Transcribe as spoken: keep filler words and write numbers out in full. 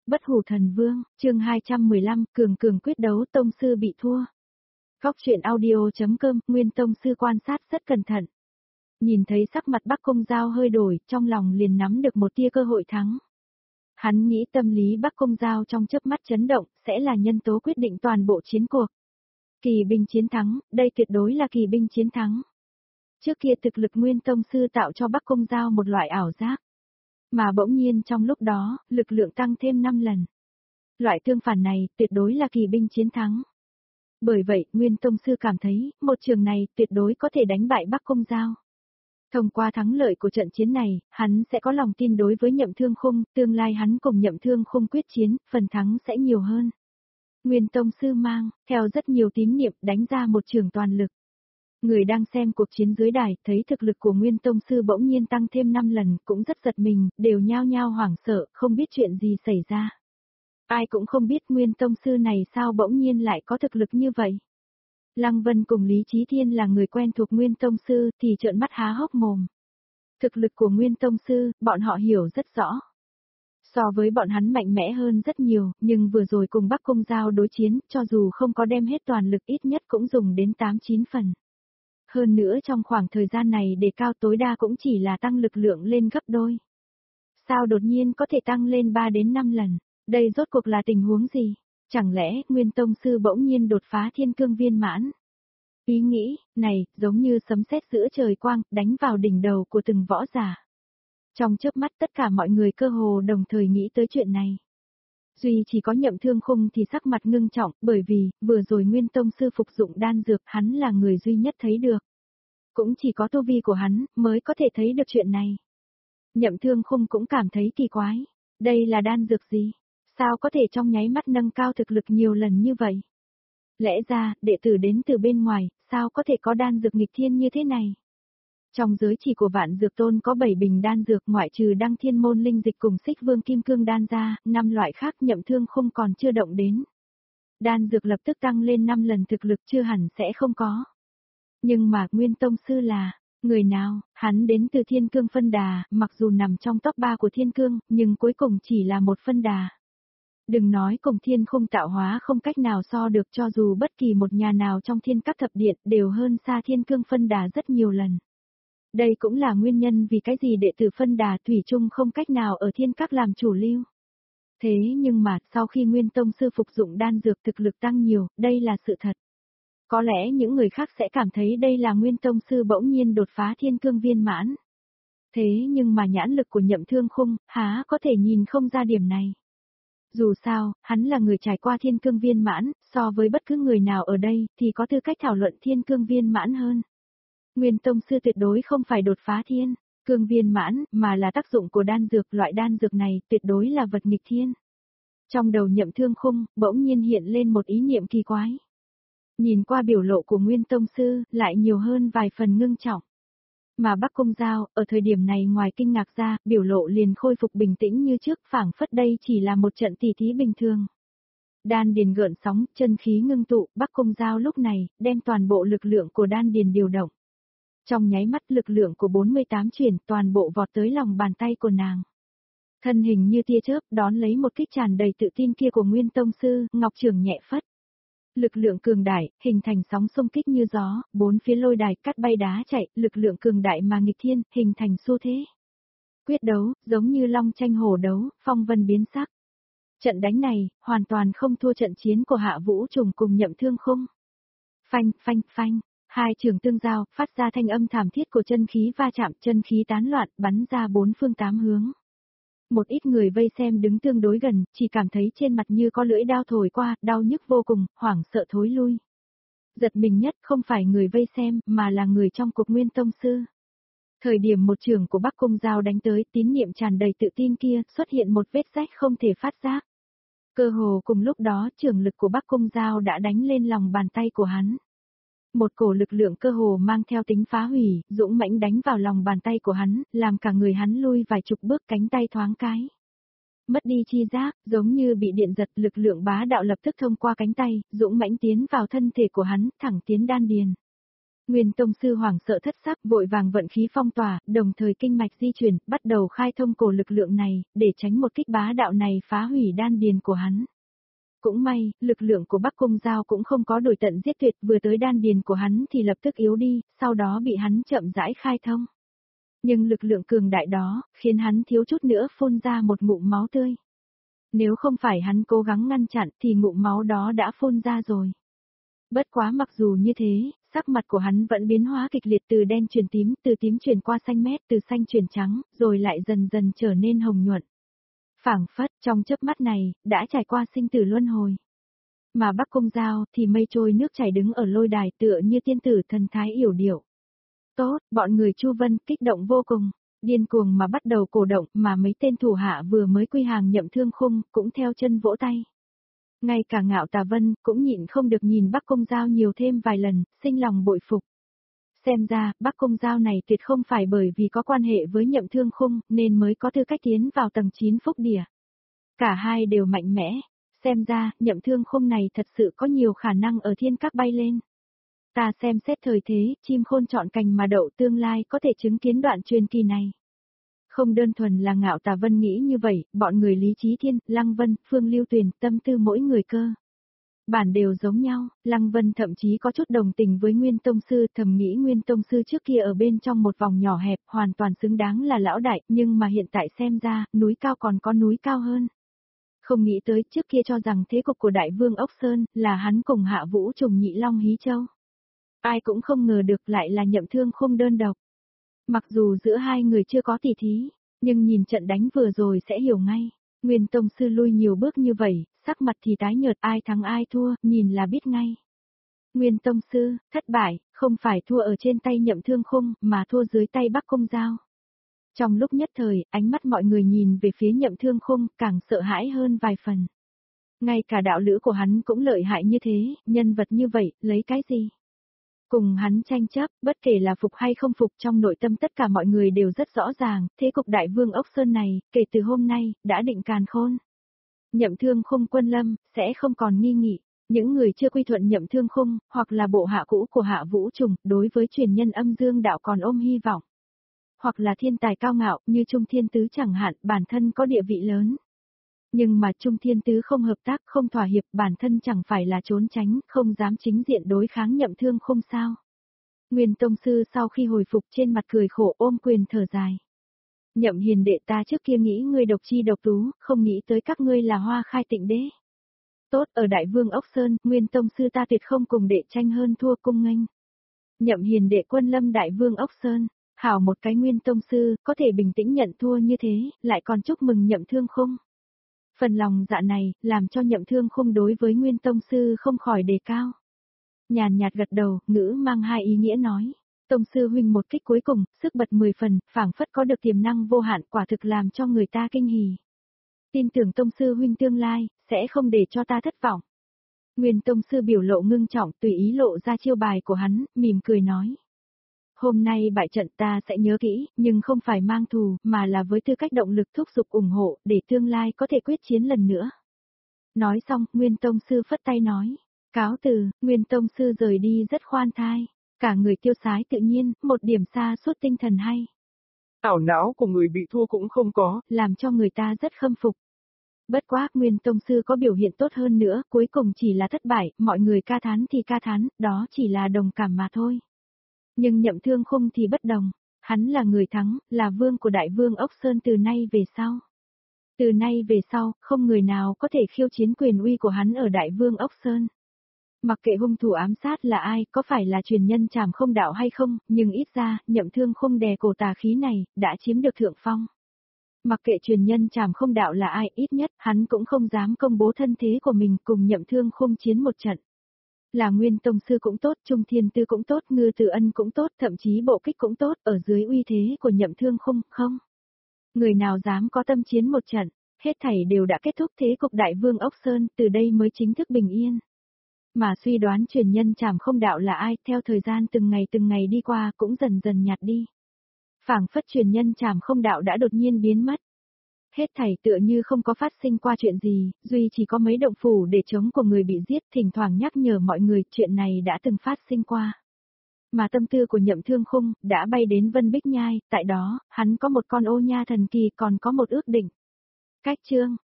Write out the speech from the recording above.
Bất hủ thần vương, chương hai trăm mười lăm, cường cường quyết đấu tông sư bị thua. Góc truyện audio.com, Nguyên tông sư quan sát rất cẩn thận. Nhìn thấy sắc mặt Bắc Cung Giao hơi đổi, trong lòng liền nắm được một tia cơ hội thắng. Hắn nghĩ tâm lý Bắc Cung Giao trong chớp mắt chấn động, sẽ là nhân tố quyết định toàn bộ chiến cuộc. Kỳ binh chiến thắng, đây tuyệt đối là kỳ binh chiến thắng. Trước kia thực lực Nguyên tông sư tạo cho Bắc Cung Giao một loại ảo giác. Mà bỗng nhiên trong lúc đó, lực lượng tăng thêm năm lần. Loại tương phản này tuyệt đối là kỳ binh chiến thắng. Bởi vậy, Nguyên tông sư cảm thấy, một trường này tuyệt đối có thể đánh bại Bắc Cung Giao. Thông qua thắng lợi của trận chiến này, hắn sẽ có lòng tin đối với Nhậm Thương Khung, tương lai hắn cùng Nhậm Thương Khung quyết chiến, phần thắng sẽ nhiều hơn. Nguyên tông sư mang, theo rất nhiều tín niệm, đánh ra một trường toàn lực. Người đang xem cuộc chiến dưới đài, thấy thực lực của Nguyên tông sư bỗng nhiên tăng thêm năm lần, cũng rất giật mình, đều nhao nhao hoảng sợ, không biết chuyện gì xảy ra. Ai cũng không biết Nguyên tông sư này sao bỗng nhiên lại có thực lực như vậy. Lăng Vân cùng Lý Chí Thiên là người quen thuộc Nguyên tông sư, thì trợn mắt há hốc mồm. Thực lực của Nguyên tông sư, bọn họ hiểu rất rõ. So với bọn hắn mạnh mẽ hơn rất nhiều, nhưng vừa rồi cùng Bắc Cung Giao đối chiến, cho dù không có đem hết toàn lực ít nhất cũng dùng đến tám chín phần. Hơn nữa trong khoảng thời gian này đề cao tối đa cũng chỉ là tăng lực lượng lên gấp đôi. Sao đột nhiên có thể tăng lên ba đến năm lần? Đây rốt cuộc là tình huống gì? Chẳng lẽ Nguyên tông sư bỗng nhiên đột phá thiên cương viên mãn? Ý nghĩ này giống như sấm sét giữa trời quang, đánh vào đỉnh đầu của từng võ giả. Trong chớp mắt tất cả mọi người cơ hồ đồng thời nghĩ tới chuyện này. Duy chỉ có Nhậm Thương Khung thì sắc mặt ngưng trọng, bởi vì, vừa rồi Nguyên tông sư phục dụng đan dược, hắn là người duy nhất thấy được. Cũng chỉ có tu vi của hắn, mới có thể thấy được chuyện này. Nhậm Thương Khung cũng cảm thấy kỳ quái. Đây là đan dược gì? Sao có thể trong nháy mắt nâng cao thực lực nhiều lần như vậy? Lẽ ra, đệ tử đến từ bên ngoài, sao có thể có đan dược nghịch thiên như thế này? Trong giới chỉ của Vạn Dược Tôn có bảy bình đan dược, ngoại trừ Đăng Thiên Môn linh dịch cùng Xích Vương Kim Cương đan ra, năm loại khác Nhậm Thương Khung còn chưa động đến. Đan dược lập tức tăng lên năm lần thực lực chưa hẳn sẽ không có. Nhưng mà Nguyên tông sư là người nào? Hắn đến từ Thiên Cương phân đà, mặc dù nằm trong top ba của Thiên Cương, nhưng cuối cùng chỉ là một phân đà. Đừng nói cùng Thiên Khung tạo hóa không cách nào so được, cho dù bất kỳ một nhà nào trong Thiên Các thập điện đều hơn xa Thiên Cương phân đà rất nhiều lần. Đây cũng là nguyên nhân vì cái gì đệ tử phân đà thủy chung không cách nào ở Thiên Các làm chủ lưu. Thế nhưng mà, sau khi Nguyên tông sư phục dụng đan dược thực lực tăng nhiều, đây là sự thật. Có lẽ những người khác sẽ cảm thấy đây là Nguyên tông sư bỗng nhiên đột phá thiên cương viên mãn. Thế nhưng mà nhãn lực của Nhậm Thương Khung, há có thể nhìn không ra điểm này. Dù sao, hắn là người trải qua thiên cương viên mãn, so với bất cứ người nào ở đây, thì có tư cách thảo luận thiên cương viên mãn hơn. Nguyên tông sư tuyệt đối không phải đột phá thiên cương viên mãn, mà là tác dụng của đan dược, loại đan dược này tuyệt đối là vật nghịch thiên. Trong đầu Nhậm Thương Khung, bỗng nhiên hiện lên một ý niệm kỳ quái. Nhìn qua biểu lộ của Nguyên tông sư, lại nhiều hơn vài phần ngưng trọng. Mà Bắc Cung Giao, ở thời điểm này ngoài kinh ngạc ra, biểu lộ liền khôi phục bình tĩnh như trước, phảng phất đây chỉ là một trận tỉ thí bình thường. Đan điền gợn sóng, chân khí ngưng tụ, Bắc Cung Giao lúc này, đem toàn bộ lực lượng của đan điền điều động. Trong nháy mắt lực lượng của bốn mươi tám chuyển toàn bộ vọt tới lòng bàn tay của nàng. Thân hình như tia chớp đón lấy một kích tràn đầy tự tin kia của Nguyên tông sư, ngọc trường nhẹ phất. Lực lượng cường đại, hình thành sóng xung kích như gió, bốn phía lôi đài cắt bay đá chạy, lực lượng cường đại mà nghịch thiên, hình thành xu thế. Quyết đấu, giống như long tranh hổ đấu, phong vân biến sắc. Trận đánh này, hoàn toàn không thua trận chiến của Hạ Vũ Trùng cùng Nhậm Thương Khung. Phanh, phanh, phanh, hai trường tương giao, phát ra thanh âm thảm thiết của chân khí va chạm, chân khí tán loạn, bắn ra bốn phương tám hướng. Một ít người vây xem đứng tương đối gần, chỉ cảm thấy trên mặt như có lưỡi đao thổi qua, đau nhức vô cùng, hoảng sợ thối lui. Giật mình nhất không phải người vây xem, mà là người trong cuộc Nguyên tông sư. Thời điểm một trường của Bắc Cung Giao đánh tới, tín niệm tràn đầy tự tin kia, xuất hiện một vết rách không thể phát giác. Cơ hồ cùng lúc đó, trường lực của Bắc Cung Giao đã đánh lên lòng bàn tay của hắn. Một cổ lực lượng cơ hồ mang theo tính phá hủy, dũng mãnh đánh vào lòng bàn tay của hắn, làm cả người hắn lui vài chục bước, cánh tay thoáng cái. Mất đi chi giác, giống như bị điện giật, lực lượng bá đạo lập tức thông qua cánh tay, dũng mãnh tiến vào thân thể của hắn, thẳng tiến đan điền. Nguyên tông sư hoảng sợ thất sắc, vội vàng vận khí phong tỏa, đồng thời kinh mạch di chuyển, bắt đầu khai thông cổ lực lượng này, để tránh một kích bá đạo này phá hủy đan điền của hắn. Cũng may, lực lượng của Bắc Cung Giao cũng không có đổi tận giết tuyệt, vừa tới đan điền của hắn thì lập tức yếu đi, sau đó bị hắn chậm rãi khai thông. Nhưng lực lượng cường đại đó, khiến hắn thiếu chút nữa phun ra một ngụm máu tươi. Nếu không phải hắn cố gắng ngăn chặn thì ngụm máu đó đã phun ra rồi. Bất quá mặc dù như thế, sắc mặt của hắn vẫn biến hóa kịch liệt, từ đen chuyển tím, từ tím chuyển qua xanh mét, từ xanh chuyển trắng, rồi lại dần dần trở nên hồng nhuận. Phảng phất, trong chớp mắt này, đã trải qua sinh tử luân hồi. Mà Bắc Cung Giao thì mây trôi nước chảy đứng ở lôi đài tựa như tiên tử thần thái yểu điệu. Tốt, bọn người Chu Vân kích động vô cùng, điên cuồng mà bắt đầu cổ động, mà mấy tên thủ hạ vừa mới quy hàng Nhậm Thương Khung cũng theo chân vỗ tay. Ngay cả Ngạo Tà Vân cũng nhịn không được nhìn Bắc Cung Giao nhiều thêm vài lần, sinh lòng bội phục. Xem ra, Bắc Cung Giao này tuyệt không phải bởi vì có quan hệ với Nhậm Thương Khung nên mới có tư cách tiến vào tầng chín phúc địa. Cả hai đều mạnh mẽ, xem ra, Nhậm Thương Khung này thật sự có nhiều khả năng ở thiên các bay lên. Ta xem xét thời thế, chim khôn chọn cành mà đậu, tương lai có thể chứng kiến đoạn truyền kỳ này. Không đơn thuần là Ngạo Tà Vân nghĩ như vậy, bọn người Lý Chí Thiên, Lăng Vân, Phương Lưu Tuyền, tâm tư mỗi người cơ bản đều giống nhau. Lăng Vân thậm chí có chút đồng tình với Nguyên Tông Sư, thầm nghĩ Nguyên Tông Sư trước kia ở bên trong một vòng nhỏ hẹp, hoàn toàn xứng đáng là lão đại, nhưng mà hiện tại xem ra, núi cao còn có núi cao hơn. Không nghĩ tới, trước kia cho rằng thế cục của Đại Vương Ốc Sơn, là hắn cùng Hạ Vũ trùng Nhị Long Hí Châu. Ai cũng không ngờ được lại là Nhậm Thương Khung đơn độc. Mặc dù giữa hai người chưa có tỉ thí, nhưng nhìn trận đánh vừa rồi sẽ hiểu ngay. Nguyên Tông Sư lui nhiều bước như vậy, sắc mặt thì tái nhợt, ai thắng ai thua, nhìn là biết ngay. Nguyên Tông Sư, thất bại, không phải thua ở trên tay Nhậm Thương Khung, mà thua dưới tay Bắc Cung Giao. Trong lúc nhất thời, ánh mắt mọi người nhìn về phía Nhậm Thương Khung, càng sợ hãi hơn vài phần. Ngay cả đạo lữ của hắn cũng lợi hại như thế, nhân vật như vậy, lấy cái gì? Cùng hắn tranh chấp, bất kể là phục hay không phục, trong nội tâm tất cả mọi người đều rất rõ ràng, thế cục Đại Vương Ốc Sơn này, kể từ hôm nay, đã định càn khôn. Nhậm Thương Khung quân lâm, sẽ không còn nghi nghị. Những người chưa quy thuận Nhậm Thương Khung, hoặc là bộ hạ cũ của Hạ Vũ Trùng, đối với truyền nhân Âm Dương đạo còn ôm hy vọng. Hoặc là thiên tài cao ngạo, như Trung Thiên Tứ chẳng hạn, bản thân có địa vị lớn. Nhưng mà Trung Thiên Tứ không hợp tác, không thỏa hiệp, bản thân chẳng phải là trốn tránh, không dám chính diện đối kháng Nhậm Thương Khung sao. Nguyên Tông Sư sau khi hồi phục trên mặt cười khổ, ôm quyền thở dài. Nhậm hiền đệ, ta trước kia nghĩ ngươi độc chi độc tú, không nghĩ tới các ngươi là Hoa Khai Tịnh Đế. Tốt, ở Đại Vương Ốc Sơn, Nguyên Tông Sư ta tuyệt không cùng đệ tranh hơn thua, cung nghênh. Nhậm hiền đệ quân lâm Đại Vương Ốc Sơn, hảo một cái Nguyên Tông Sư, có thể bình tĩnh nhận thua như thế, lại còn chúc mừng Nhậm Thương Khung. Phần lòng dạ này, làm cho Nhậm Thương Khung đối với Nguyên Tông Sư không khỏi đề cao. Nhàn nhạt gật đầu, ngữ mang hai ý nghĩa nói. Tông Sư huynh một kích cuối cùng, sức bật mười phần, phảng phất có được tiềm năng vô hạn, quả thực làm cho người ta kinh hỉ. Tin tưởng Tông Sư huynh tương lai, sẽ không để cho ta thất vọng. Nguyên Tông Sư biểu lộ ngưng trọng, tùy ý lộ ra chiêu bài của hắn, mỉm cười nói. Hôm nay bại trận ta sẽ nhớ kỹ, nhưng không phải mang thù, mà là với tư cách động lực thúc giục ủng hộ, để tương lai có thể quyết chiến lần nữa. Nói xong, Nguyên Tông Sư phất tay nói. Cáo từ, Nguyên Tông Sư rời đi rất khoan thai. Cả người tiêu sái tự nhiên, một điểm xa suốt tinh thần hay. Ảo não của người bị thua cũng không có, làm cho người ta rất khâm phục. Bất quá, Nguyên Tông Sư có biểu hiện tốt hơn nữa, cuối cùng chỉ là thất bại, mọi người ca thán thì ca thán, đó chỉ là đồng cảm mà thôi. Nhưng Nhậm Thương Khung thì bất đồng, hắn là người thắng, là vương của Đại Vương Ốc Sơn từ nay về sau. Từ nay về sau, không người nào có thể khiêu chiến quyền uy của hắn ở Đại Vương Ốc Sơn. Mặc kệ hung thủ ám sát là ai, có phải là truyền nhân Trảm Không đạo hay không, nhưng ít ra, Nhậm Thương Khung đè cổ tà khí này, đã chiếm được thượng phong. Mặc kệ truyền nhân Trảm Không đạo là ai, ít nhất, hắn cũng không dám công bố thân thế của mình cùng Nhậm Thương Khung chiến một trận. Là Nguyên Tông Sư cũng tốt, Trung Thiên Tư cũng tốt, Ngư Tử Ân cũng tốt, thậm chí bộ kích cũng tốt, ở dưới uy thế của Nhậm Thương Khung, không. Người nào dám có tâm chiến một trận, hết thảy đều đã kết thúc, thế cục Đại Vương Ốc Sơn, từ đây mới chính thức bình yên. Mà suy đoán truyền nhân Trảm Không đạo là ai, theo thời gian từng ngày từng ngày đi qua cũng dần dần nhạt đi. Phảng phất truyền nhân Trảm Không đạo đã đột nhiên biến mất. Hết thảy tựa như không có phát sinh qua chuyện gì, duy chỉ có mấy động phủ để chống của người bị giết, thỉnh thoảng nhắc nhở mọi người chuyện này đã từng phát sinh qua. Mà tâm tư của Nhậm Thương Khung đã bay đến Vân Bích Nhai, tại đó, hắn có một con ô nha thần kỳ còn có một ước định. Cách chương